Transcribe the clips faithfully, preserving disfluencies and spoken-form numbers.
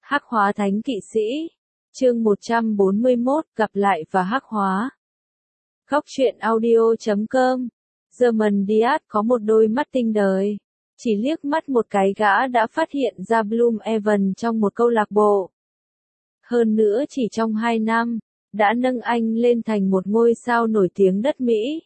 Hắc hóa thánh kỵ sĩ. Chương một trăm bốn mươi mốt, gặp lại và hắc hóa. Góc truyện audio chấm com. German Diaz có một đôi mắt tinh đời. Chỉ liếc mắt một cái gã đã phát hiện ra Bloomeven trong một câu lạc bộ. Hơn nữa chỉ trong hai năm, đã nâng anh lên thành một ngôi sao nổi tiếng đất Mỹ.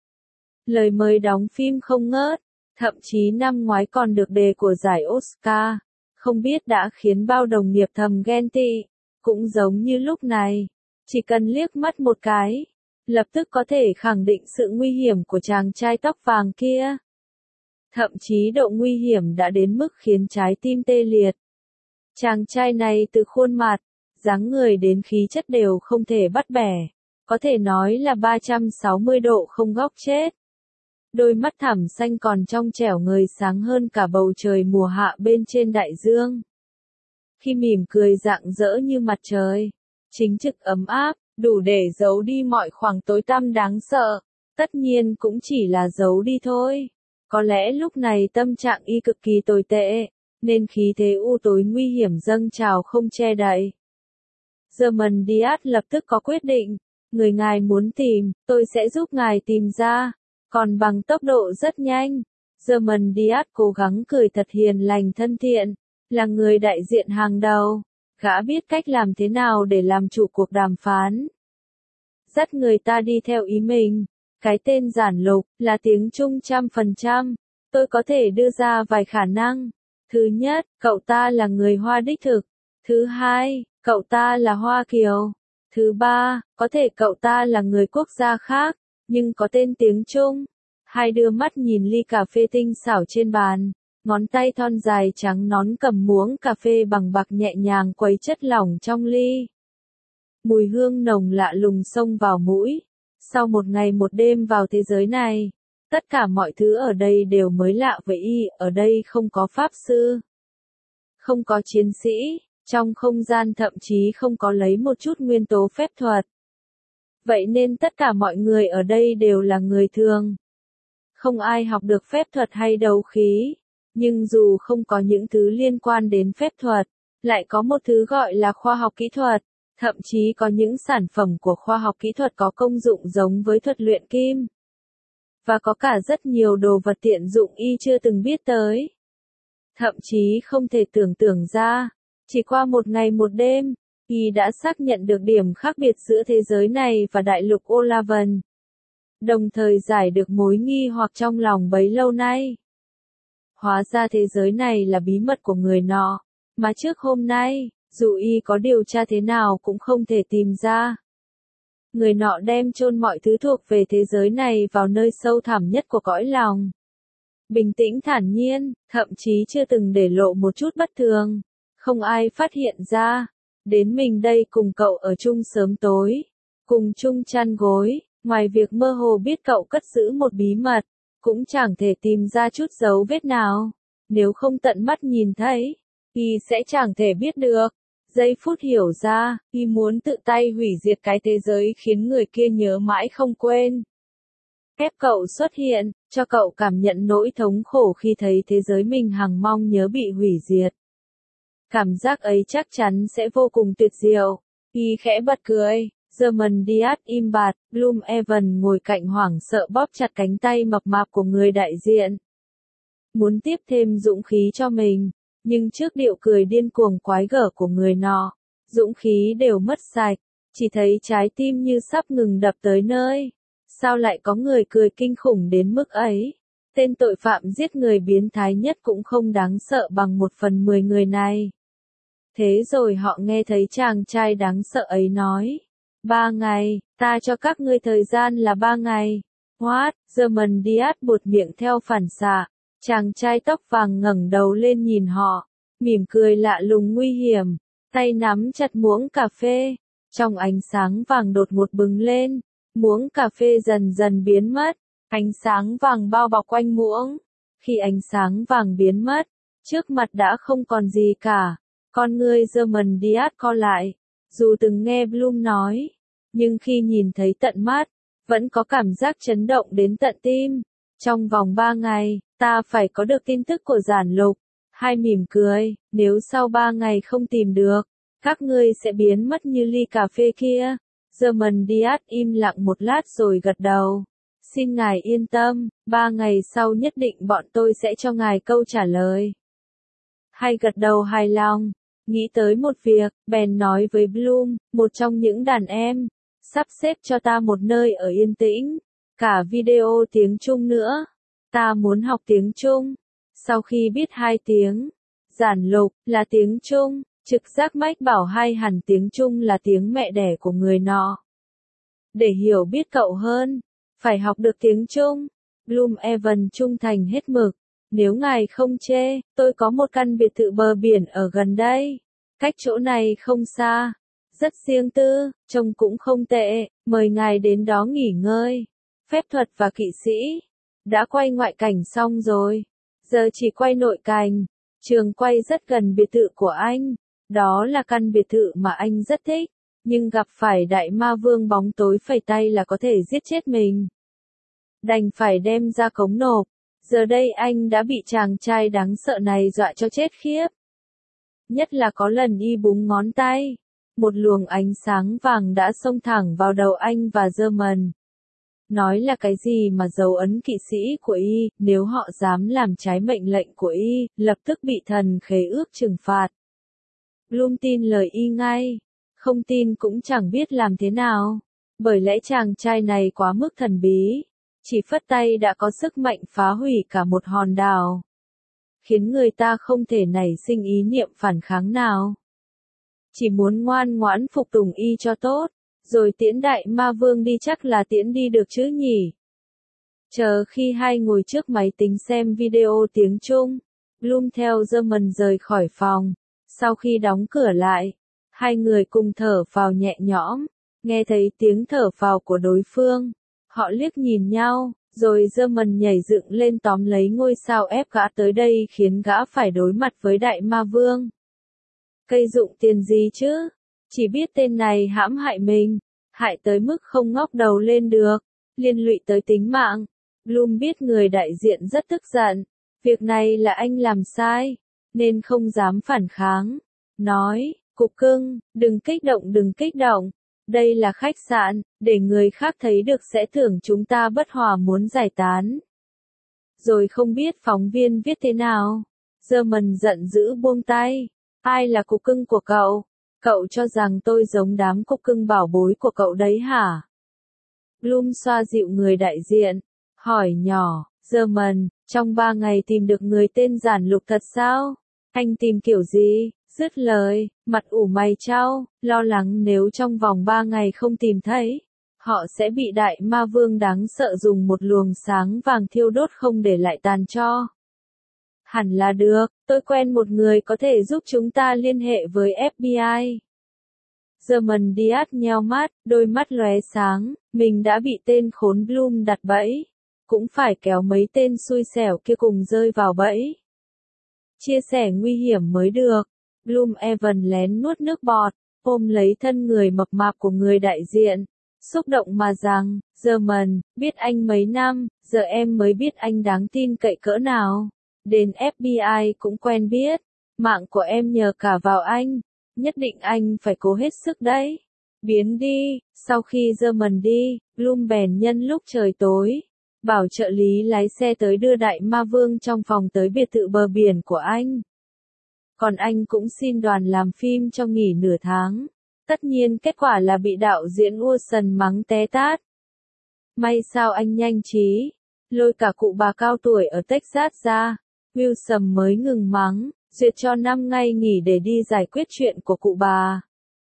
Lời mời đóng phim không ngớt, thậm chí năm ngoái còn được đề của giải Oscar. Không biết đã khiến bao đồng nghiệp thầm ghen tị, cũng giống như lúc này, chỉ cần liếc mắt một cái, lập tức có thể khẳng định sự nguy hiểm của chàng trai tóc vàng kia. Thậm chí độ nguy hiểm đã đến mức khiến trái tim tê liệt. Chàng trai này từ khuôn mặt, dáng người đến khí chất đều không thể bắt bẻ, có thể nói là ba trăm sáu mươi độ không góc chết. Đôi mắt thẳm xanh còn trong trẻo ngời sáng hơn cả bầu trời mùa hạ bên trên đại dương. Khi mỉm cười rạng rỡ như mặt trời, chính trực ấm áp, đủ để giấu đi mọi khoảng tối tăm đáng sợ. Tất nhiên cũng chỉ là giấu đi thôi. Có lẽ lúc này tâm trạng y cực kỳ tồi tệ, nên khí thế u tối nguy hiểm dâng trào không che đậy. German Diaz lập tức có quyết định, người ngài muốn tìm, tôi sẽ giúp ngài tìm ra. Còn bằng tốc độ rất nhanh, German Diaz cố gắng cười thật hiền lành thân thiện, là người đại diện hàng đầu, gã biết cách làm thế nào để làm chủ cuộc đàm phán. Dắt người ta đi theo ý mình, cái tên giản lục, là tiếng Trung trăm phần trăm, tôi có thể đưa ra vài khả năng. Thứ nhất, cậu ta là người Hoa đích thực. Thứ hai, cậu ta là Hoa Kiều. Thứ ba, có thể cậu ta là người quốc gia khác, nhưng có tên tiếng Trung. Hai đưa mắt nhìn ly cà phê tinh xảo trên bàn, ngón tay thon dài trắng nón cầm muỗng cà phê bằng bạc nhẹ nhàng quấy chất lỏng trong ly. Mùi hương nồng lạ lùng xông vào mũi. Sau một ngày một đêm vào thế giới này, tất cả mọi thứ ở đây đều mới lạ với y, ở đây không có pháp sư, không có chiến sĩ, trong không gian thậm chí không có lấy một chút nguyên tố phép thuật. Vậy nên tất cả mọi người ở đây đều là người thường. Không ai học được phép thuật hay đấu khí, nhưng dù không có những thứ liên quan đến phép thuật, lại có một thứ gọi là khoa học kỹ thuật, thậm chí có những sản phẩm của khoa học kỹ thuật có công dụng giống với thuật luyện kim. Và có cả rất nhiều đồ vật tiện dụng y chưa từng biết tới. Thậm chí không thể tưởng tượng ra, chỉ qua một ngày một đêm, y đã xác nhận được điểm khác biệt giữa thế giới này và đại lục Olavan. Đồng thời giải được mối nghi hoặc trong lòng bấy lâu nay. Hóa ra thế giới này là bí mật của người nọ, mà trước hôm nay, dù y có điều tra thế nào cũng không thể tìm ra. Người nọ đem chôn mọi thứ thuộc về thế giới này vào nơi sâu thẳm nhất của cõi lòng. Bình tĩnh thản nhiên, thậm chí chưa từng để lộ một chút bất thường. Không ai phát hiện ra. Đến mình đây cùng cậu ở chung sớm tối, cùng chung chăn gối, ngoài việc mơ hồ biết cậu cất giữ một bí mật, cũng chẳng thể tìm ra chút dấu vết nào. Nếu không tận mắt nhìn thấy, y sẽ chẳng thể biết được. Giây phút hiểu ra, y muốn tự tay hủy diệt cái thế giới khiến người kia nhớ mãi không quên. Ép cậu xuất hiện, cho cậu cảm nhận nỗi thống khổ khi thấy thế giới mình hằng mong nhớ bị hủy diệt. Cảm giác ấy chắc chắn sẽ vô cùng tuyệt diệu. Y khẽ bật cười. German Diaz im bặt, Bloomeven ngồi cạnh hoảng sợ bóp chặt cánh tay mập mạp của người đại diện. Muốn tiếp thêm dũng khí cho mình, nhưng trước điệu cười điên cuồng quái gở của người nọ, dũng khí đều mất sạch, chỉ thấy trái tim như sắp ngừng đập tới nơi. Sao lại có người cười kinh khủng đến mức ấy? Tên tội phạm giết người biến thái nhất cũng không đáng sợ bằng một phần mười người này. Thế rồi họ nghe thấy chàng trai đáng sợ ấy nói. Ba ngày, ta cho các ngươi thời gian là ba ngày. What? German Diaz buột miệng theo phản xạ. Chàng trai tóc vàng ngẩng đầu lên nhìn họ, mỉm cười lạ lùng nguy hiểm, tay nắm chặt muỗng cà phê. Trong ánh sáng vàng đột ngột bừng lên, muỗng cà phê dần dần biến mất, ánh sáng vàng bao bọc quanh muỗng. Khi ánh sáng vàng biến mất, trước mặt đã không còn gì cả. Con ngươi German Diaz co lại, dù từng nghe Bloom nói, nhưng khi nhìn thấy tận mắt, vẫn có cảm giác chấn động đến tận tim. Trong vòng ba ngày, ta phải có được tin tức của giản lục. Hai mỉm cười, nếu sau ba ngày không tìm được, các ngươi sẽ biến mất như ly cà phê kia. German Diaz im lặng một lát rồi gật đầu. Xin ngài yên tâm, ba ngày sau nhất định bọn tôi sẽ cho ngài câu trả lời. Hay gật đầu hài lòng, nghĩ tới một việc, bèn nói với Bloom, một trong những đàn em, sắp xếp cho ta một nơi ở yên tĩnh, cả video tiếng Trung nữa. Ta muốn học tiếng Trung. Sau khi biết hai tiếng, giản lục là tiếng Trung, trực giác mách bảo hay hẳn tiếng Trung là tiếng mẹ đẻ của người nọ. Để hiểu biết cậu hơn, phải học được tiếng Trung. Bloom Evan trung thành hết mực. Nếu ngài không chê, tôi có một căn biệt thự bờ biển ở gần đây. Cách chỗ này không xa. Rất riêng tư, trông cũng không tệ, mời ngài đến đó nghỉ ngơi. Phép thuật và kỵ sĩ đã quay ngoại cảnh xong rồi. Giờ chỉ quay nội cảnh. Trường quay rất gần biệt thự của anh. Đó là căn biệt thự mà anh rất thích. Nhưng gặp phải đại ma vương bóng tối phẩy tay là có thể giết chết mình. Đành phải đem ra cống nộp. Giờ đây anh đã bị chàng trai đáng sợ này dọa cho chết khiếp. Nhất là có lần y búng ngón tay. Một luồng ánh sáng vàng đã xông thẳng vào đầu anh và German. Nói là cái gì mà dấu ấn kỵ sĩ của y, nếu họ dám làm trái mệnh lệnh của y, lập tức bị thần khế ước trừng phạt. Bloom tin lời y ngay. Không tin cũng chẳng biết làm thế nào. Bởi lẽ chàng trai này quá mức thần bí. Chỉ phất tay đã có sức mạnh phá hủy cả một hòn đảo. Khiến người ta không thể nảy sinh ý niệm phản kháng nào. Chỉ muốn ngoan ngoãn phục tùng y cho tốt. Rồi tiễn đại ma vương đi chắc là tiễn đi được chứ nhỉ. Chờ khi hai ngồi trước máy tính xem video tiếng Trung, Bloom theo German rời khỏi phòng. Sau khi đóng cửa lại, hai người cùng thở phào nhẹ nhõm, nghe thấy tiếng thở phào của đối phương. Họ liếc nhìn nhau, rồi German nhảy dựng lên tóm lấy ngôi sao ép gã tới đây khiến gã phải đối mặt với đại ma vương. Cây dụng tiền gì chứ? Chỉ biết tên này hãm hại mình, hại tới mức không ngóc đầu lên được, liên lụy tới tính mạng. Bloom biết người đại diện rất tức giận, việc này là anh làm sai, nên không dám phản kháng. Nói, cục cưng, đừng kích động đừng kích động, đây là khách sạn, để người khác thấy được sẽ tưởng chúng ta bất hòa muốn giải tán. Rồi không biết phóng viên viết thế nào. German giận dữ buông tay, ai là cục cưng của cậu? Cậu cho rằng tôi giống đám cục cưng bảo bối của cậu đấy hả? Bloom xoa dịu người đại diện, hỏi nhỏ, German, trong ba ngày tìm được người tên giản lục thật sao? Anh tìm kiểu gì? Dứt lời, mặt ủ mày chau, lo lắng nếu trong vòng ba ngày không tìm thấy, họ sẽ bị đại ma vương đáng sợ dùng một luồng sáng vàng thiêu đốt không để lại tàn tro. Hẳn là được, tôi quen một người có thể giúp chúng ta liên hệ với ép bê i. German Diaz nheo mắt, đôi mắt lóe sáng, mình đã bị tên khốn Bloom đặt bẫy. Cũng phải kéo mấy tên xui xẻo kia cùng rơi vào bẫy. Chia sẻ nguy hiểm mới được. Bloom Evan lén nuốt nước bọt, ôm lấy thân người mập mạp của người đại diện. Xúc động mà rằng, German, biết anh mấy năm, giờ em mới biết anh đáng tin cậy cỡ nào. Đến ép bê i cũng quen biết, mạng của em nhờ cả vào anh, nhất định anh phải cố hết sức đấy. Biến đi, sau khi German đi, Bloom bèn nhân lúc trời tối, bảo trợ lý lái xe tới đưa đại ma vương trong phòng tới biệt thự bờ biển của anh. Còn anh cũng xin đoàn làm phim cho nghỉ nửa tháng. Tất nhiên kết quả là bị đạo diễn Wilson mắng té tát. May sao anh nhanh trí, lôi cả cụ bà cao tuổi ở Texas ra. Wilson mới ngừng mắng, duyệt cho năm ngày nghỉ để đi giải quyết chuyện của cụ bà.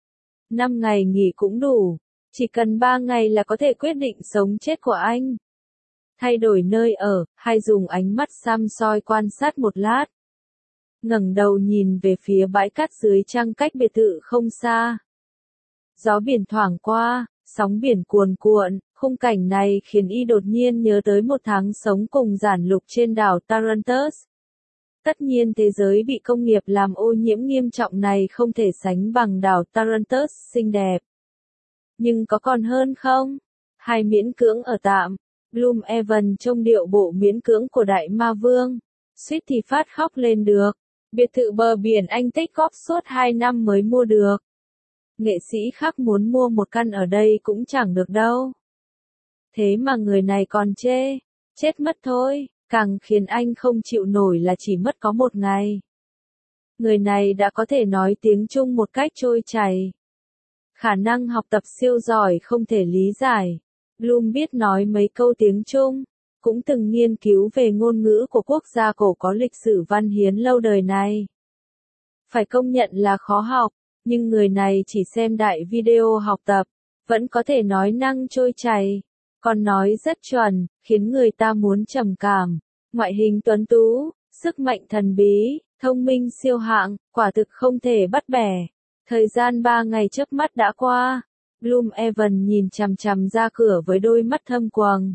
năm ngày nghỉ cũng đủ, chỉ cần ba ngày là có thể quyết định sống chết của anh. Thay đổi nơi ở, hay dùng ánh mắt xăm soi quan sát một lát. Ngẩng đầu nhìn về phía bãi cát dưới trăng cách biệt thự không xa. Gió biển thoảng qua, sóng biển cuồn cuộn, khung cảnh này khiến y đột nhiên nhớ tới một tháng sống cùng giản lục trên đảo Tarantus. Tất nhiên thế giới bị công nghiệp làm ô nhiễm nghiêm trọng này không thể sánh bằng đảo Tarantus xinh đẹp. Nhưng có còn hơn không? Hay miễn cưỡng ở tạm? Bloom Evan trông điệu bộ miễn cưỡng của đại ma vương. Suýt thì phát khóc lên được. Biệt thự bờ biển anh tích góp suốt hai năm mới mua được. Nghệ sĩ khác muốn mua một căn ở đây cũng chẳng được đâu. Thế mà người này còn chê, chết mất thôi, càng khiến anh không chịu nổi là chỉ mất có một ngày. Người này đã có thể nói tiếng Trung một cách trôi chảy. Khả năng học tập siêu giỏi không thể lý giải. Bloom biết nói mấy câu tiếng Trung, cũng từng nghiên cứu về ngôn ngữ của quốc gia cổ có lịch sử văn hiến lâu đời này. Phải công nhận là khó học, nhưng người này chỉ xem đại video học tập, vẫn có thể nói năng trôi chảy, còn nói rất chuẩn, khiến người ta muốn trầm cảm. Ngoại hình tuấn tú, sức mạnh thần bí, thông minh siêu hạng, quả thực không thể bắt bẻ. Thời gian ba ngày chớp mắt đã qua, Bloom Evan nhìn chằm chằm ra cửa với đôi mắt thâm quầng.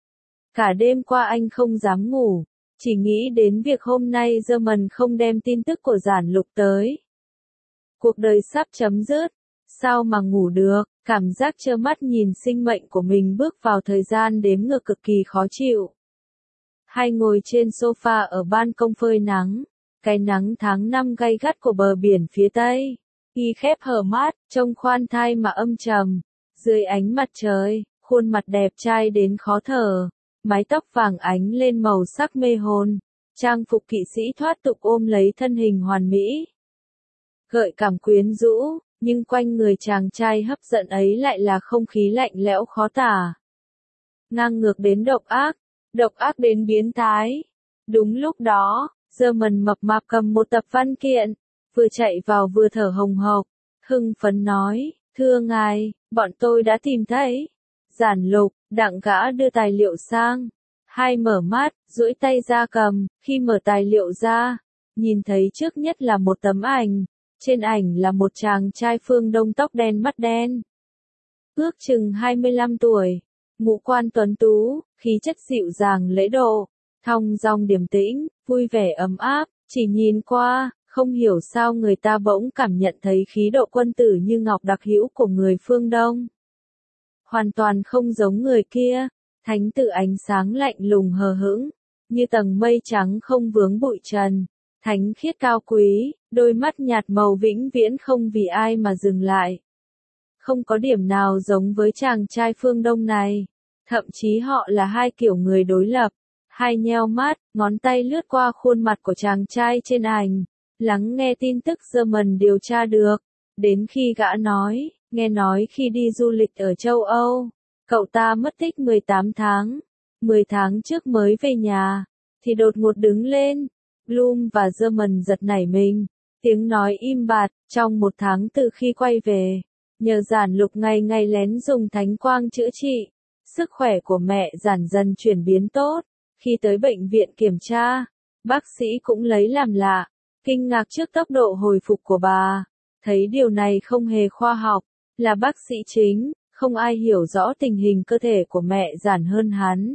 Cả đêm qua anh không dám ngủ, chỉ nghĩ đến việc hôm nay German không đem tin tức của Giản Lục tới. Cuộc đời sắp chấm dứt, sao mà ngủ được, cảm giác trơ mắt nhìn sinh mệnh của mình bước vào thời gian đếm ngược cực kỳ khó chịu. Hai ngồi trên sofa ở ban công phơi nắng, cái nắng tháng năm gay gắt của bờ biển phía Tây. Y khép hờ mắt, trông khoan thai mà âm trầm. Dưới ánh mặt trời, khuôn mặt đẹp trai đến khó thở. Mái tóc vàng ánh lên màu sắc mê hồn. Trang phục kỵ sĩ thoát tục ôm lấy thân hình hoàn mỹ. Gợi cảm quyến rũ, nhưng quanh người chàng trai hấp dẫn ấy lại là không khí lạnh lẽo khó tả. Ngang ngược đến độc ác, độc ác đến biến thái. Đúng lúc đó, German mập mạp cầm một tập văn kiện, vừa chạy vào vừa thở hồng hộc, hưng phấn nói, thưa ngài, bọn tôi đã tìm thấy. Giản Lục, đặng gã đưa tài liệu sang. Hai mở mắt, duỗi tay ra cầm, khi mở tài liệu ra, nhìn thấy trước nhất là một tấm ảnh. Trên ảnh là một chàng trai phương Đông tóc đen mắt đen. Ước chừng hai mươi lăm tuổi, ngũ quan tuấn tú, khí chất dịu dàng lễ độ, thong dong điềm tĩnh, vui vẻ ấm áp, chỉ nhìn qua, không hiểu sao người ta bỗng cảm nhận thấy khí độ quân tử như ngọc đặc hữu của người phương Đông. Hoàn toàn không giống người kia, thánh tử ánh sáng lạnh lùng hờ hững, như tầng mây trắng không vướng bụi trần, thánh khiết cao quý, đôi mắt nhạt màu vĩnh viễn không vì ai mà dừng lại. Không có điểm nào giống với chàng trai phương Đông này, thậm chí họ là hai kiểu người đối lập. Hai nheo mắt, ngón tay lướt qua khuôn mặt của chàng trai trên ảnh, lắng nghe tin tức German điều tra được, đến khi gã nói, nghe nói khi đi du lịch ở châu Âu, cậu ta mất tích mười tám tháng, mười tháng trước mới về nhà, thì đột ngột đứng lên. Bloom và German giật nảy mình, tiếng nói im bặt, trong một tháng từ khi quay về, nhờ Giản Lục ngày ngày lén dùng thánh quang chữa trị, sức khỏe của mẹ Giản dần chuyển biến tốt. Khi tới bệnh viện kiểm tra, bác sĩ cũng lấy làm lạ, kinh ngạc trước tốc độ hồi phục của bà, thấy điều này không hề khoa học, là bác sĩ chính, không ai hiểu rõ tình hình cơ thể của mẹ Giản hơn hắn.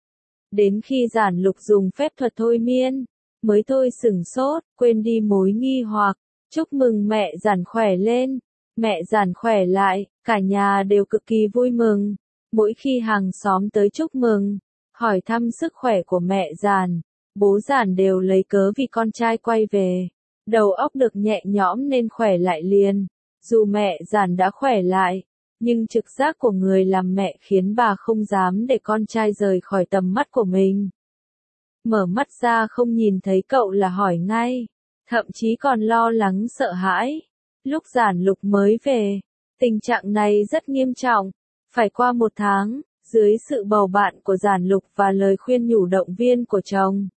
Đến khi Giản Lục dùng phép thuật thôi miên, mới thôi sửng sốt, quên đi mối nghi hoặc, chúc mừng mẹ Giản khỏe lên, mẹ Giản khỏe lại, cả nhà đều cực kỳ vui mừng, mỗi khi hàng xóm tới chúc mừng, hỏi thăm sức khỏe của mẹ Giản, bố Giản đều lấy cớ vì con trai quay về, đầu óc được nhẹ nhõm nên khỏe lại liền. Dù mẹ Giản đã khỏe lại, nhưng trực giác của người làm mẹ khiến bà không dám để con trai rời khỏi tầm mắt của mình. Mở mắt ra không nhìn thấy cậu là hỏi ngay, thậm chí còn lo lắng sợ hãi. Lúc Giản Lục mới về, tình trạng này rất nghiêm trọng, phải qua một tháng. Dưới sự bầu bạn của Giản Lục và lời khuyên nhủ động viên của chồng,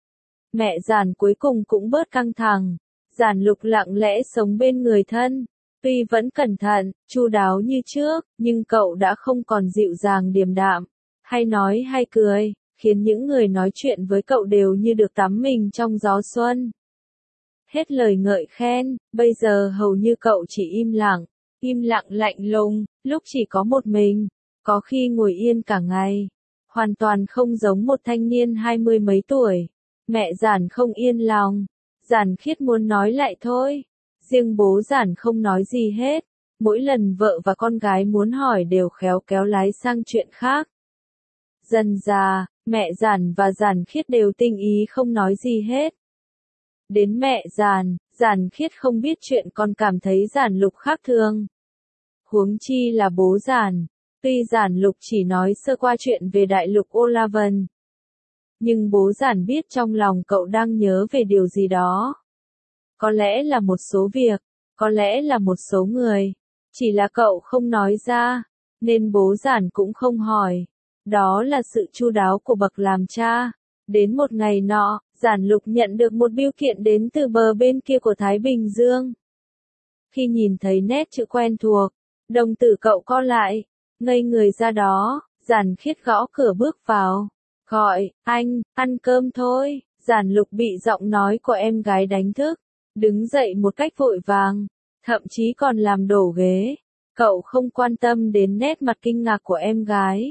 mẹ Giản cuối cùng cũng bớt căng thẳng. Giản Lục lặng lẽ sống bên người thân, tuy vẫn cẩn thận, chu đáo như trước, nhưng cậu đã không còn dịu dàng điềm đạm, hay nói hay cười, khiến những người nói chuyện với cậu đều như được tắm mình trong gió xuân. Hết lời ngợi khen, bây giờ hầu như cậu chỉ im lặng, im lặng lạnh lùng, lúc chỉ có một mình. Có khi ngồi yên cả ngày, hoàn toàn không giống một thanh niên hai mươi mấy tuổi. Mẹ Giản không yên lòng, Giản Khiết muốn nói lại thôi. Riêng bố Giản không nói gì hết, mỗi lần vợ và con gái muốn hỏi đều khéo kéo lái sang chuyện khác. Dần dà, mẹ Giản và Giản Khiết đều tinh ý không nói gì hết. Đến mẹ Giản, Giản Khiết không biết chuyện còn cảm thấy Giản Lục khác thường. Huống chi là bố Giản, tuy Giản Lục chỉ nói sơ qua chuyện về đại lục Olavan. Nhưng bố Giản biết trong lòng cậu đang nhớ về điều gì đó. Có lẽ là một số việc, có lẽ là một số người. Chỉ là cậu không nói ra, nên bố Giản cũng không hỏi. Đó là sự chu đáo của bậc làm cha. Đến một ngày nọ, Giản Lục nhận được một bưu kiện đến từ bờ bên kia của Thái Bình Dương. Khi nhìn thấy nét chữ quen thuộc, đồng tử cậu co lại, ngây người ra đó. Giản Khiết gõ cửa bước vào, gọi, anh, ăn cơm thôi. Giản Lục bị giọng nói của em gái đánh thức, đứng dậy một cách vội vàng, thậm chí còn làm đổ ghế. Cậu không quan tâm đến nét mặt kinh ngạc của em gái.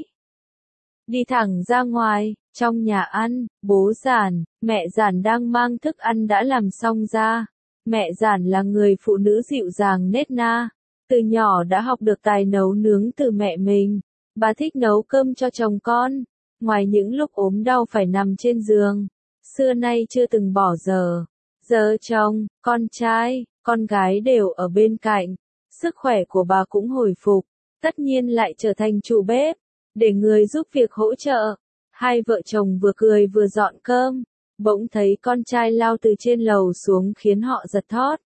Đi thẳng ra ngoài, trong nhà ăn, bố Giản, mẹ Giản đang mang thức ăn đã làm xong ra. Mẹ Giản là người phụ nữ dịu dàng nết na, từ nhỏ đã học được tài nấu nướng từ mẹ mình. Bà thích nấu cơm cho chồng con, ngoài những lúc ốm đau phải nằm trên giường, xưa nay chưa từng bỏ giờ. Giờ chồng, con trai, con gái đều ở bên cạnh, sức khỏe của bà cũng hồi phục, tất nhiên lại trở thành chủ bếp, để người giúp việc hỗ trợ. Hai vợ chồng vừa cười vừa dọn cơm, bỗng thấy con trai lao từ trên lầu xuống khiến họ giật thót.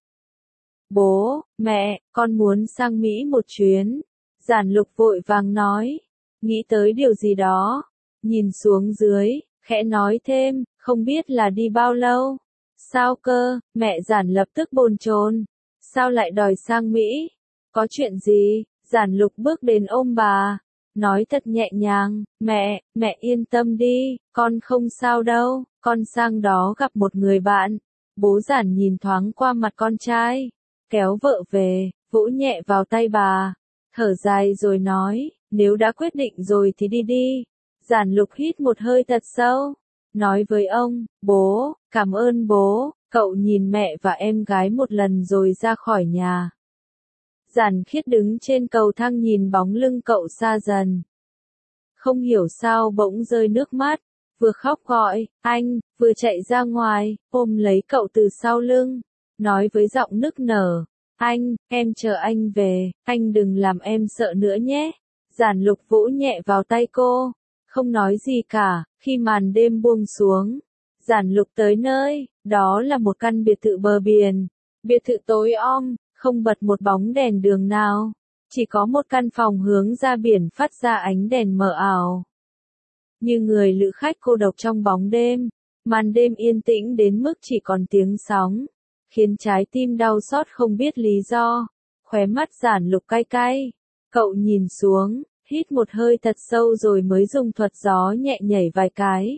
Bố, mẹ, con muốn sang Mỹ một chuyến. Giản Lục vội vàng nói, nghĩ tới điều gì đó, nhìn xuống dưới, khẽ nói thêm, không biết là đi bao lâu. Sao cơ, mẹ Giản lập tức bồn chồn, sao lại đòi sang Mỹ? Có chuyện gì? Giản Lục bước đến ôm bà, nói thật nhẹ nhàng, mẹ, mẹ yên tâm đi, con không sao đâu, con sang đó gặp một người bạn. Bố Giản nhìn thoáng qua mặt con trai, kéo vợ về, vỗ nhẹ vào tay bà, thở dài rồi nói, nếu đã quyết định rồi thì đi đi. Giản Lục hít một hơi thật sâu, nói với ông, bố, cảm ơn bố. Cậu nhìn mẹ và em gái một lần rồi ra khỏi nhà. Giản Khiết đứng trên cầu thang nhìn bóng lưng cậu xa dần. Không hiểu sao bỗng rơi nước mắt, vừa khóc gọi, anh, vừa chạy ra ngoài, ôm lấy cậu từ sau lưng, nói với giọng nức nở, anh, em chờ anh về, anh đừng làm em sợ nữa nhé. Giản Lục vỗ nhẹ vào tay cô, không nói gì cả. Khi màn đêm buông xuống, Giản Lục tới nơi, đó là một căn biệt thự bờ biển. Biệt thự tối om, không bật một bóng đèn đường nào, chỉ có một căn phòng hướng ra biển phát ra ánh đèn mờ ảo. Như người lữ khách cô độc trong bóng đêm, màn đêm yên tĩnh đến mức chỉ còn tiếng sóng, khiến trái tim đau xót không biết lý do. Khóe mắt Giản Lục cay cay, cậu nhìn xuống, hít một hơi thật sâu rồi mới dùng thuật gió nhẹ nhảy vài cái.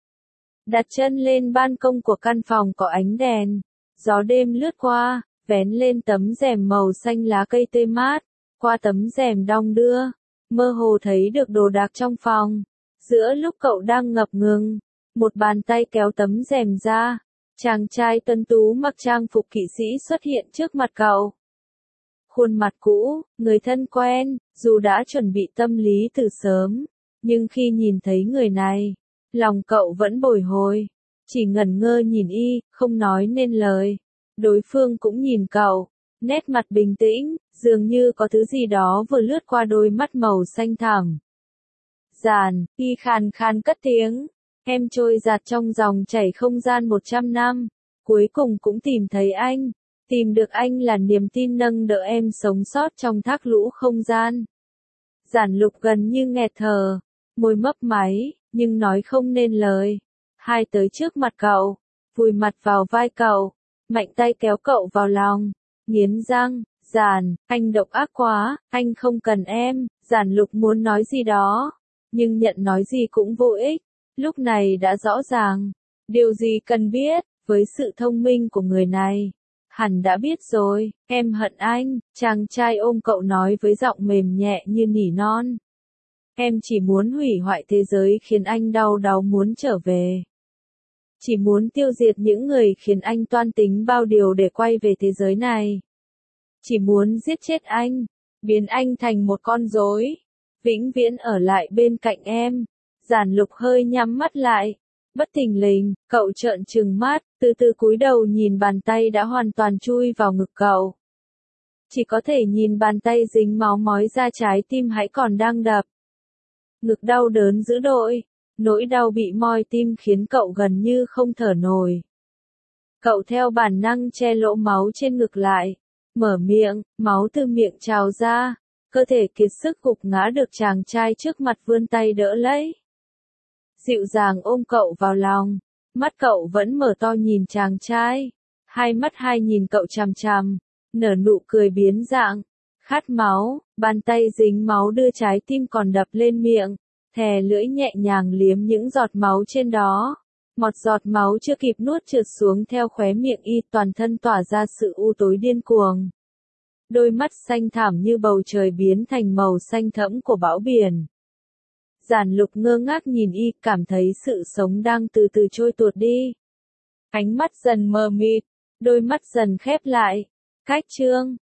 Đặt chân lên ban công của căn phòng có ánh đèn, gió đêm lướt qua, vén lên tấm rèm màu xanh lá cây tươi mát, qua tấm rèm đong đưa, mơ hồ thấy được đồ đạc trong phòng. Giữa lúc cậu đang ngập ngừng, một bàn tay kéo tấm rèm ra, chàng trai tuấn tú mặc trang phục kỵ sĩ xuất hiện trước mặt cậu. Khuôn mặt cũ, người thân quen, dù đã chuẩn bị tâm lý từ sớm, nhưng khi nhìn thấy người này, lòng cậu vẫn bồi hồi, chỉ ngẩn ngơ nhìn y, không nói nên lời. Đối phương cũng nhìn cậu, nét mặt bình tĩnh, dường như có thứ gì đó vừa lướt qua đôi mắt màu xanh thẳm. Giản, y khàn khàn cất tiếng, em trôi dạt trong dòng chảy không gian một trăm năm, cuối cùng cũng tìm thấy anh. Tìm được anh là niềm tin nâng đỡ em sống sót trong thác lũ không gian. Giản Lục gần như nghẹt thở, môi mấp máy, nhưng nói không nên lời. Hai tới trước mặt cậu, vùi mặt vào vai cậu, mạnh tay kéo cậu vào lòng, nghiến răng, Giản, anh độc ác quá, anh không cần em. Giản Lục muốn nói gì đó, nhưng nhận nói gì cũng vô ích, lúc này đã rõ ràng, điều gì cần biết, với sự thông minh của người này. Hẳn đã biết rồi, em hận anh, chàng trai ôm cậu nói với giọng mềm nhẹ như nỉ non. Em chỉ muốn hủy hoại thế giới khiến anh đau đáu muốn trở về. Chỉ muốn tiêu diệt những người khiến anh toan tính bao điều để quay về thế giới này. Chỉ muốn giết chết anh, biến anh thành một con rối, vĩnh viễn ở lại bên cạnh em. Giản Lục hơi nhắm mắt lại, Bất thình lình, cậu trợn trừng mắt, từ từ cúi đầu nhìn bàn tay đã hoàn toàn chui vào ngực cậu. Chỉ có thể nhìn bàn tay dính máu mói ra trái tim hãy còn đang đập. Ngực đau đớn dữ dội, nỗi đau bị moi tim khiến cậu gần như không thở nổi. Cậu theo bản năng che lỗ máu trên ngực lại, mở miệng, máu từ miệng trào ra, cơ thể kiệt sức gục ngã được chàng trai trước mặt vươn tay đỡ lấy. Dịu dàng ôm cậu vào lòng, mắt cậu vẫn mở to nhìn chàng trai, hai mắt hai nhìn cậu chằm chằm, nở nụ cười biến dạng, khát máu, bàn tay dính máu đưa trái tim còn đập lên miệng, thè lưỡi nhẹ nhàng liếm những giọt máu trên đó. Một giọt máu chưa kịp nuốt trượt xuống theo khóe miệng y, toàn thân tỏa ra sự u tối điên cuồng. Đôi mắt xanh thẳm như bầu trời biến thành màu xanh thẫm của bão biển. Giản Lục ngơ ngác nhìn y, cảm thấy sự sống đang từ từ trôi tuột đi. Ánh mắt dần mờ mịt, đôi mắt dần khép lại. Cách chương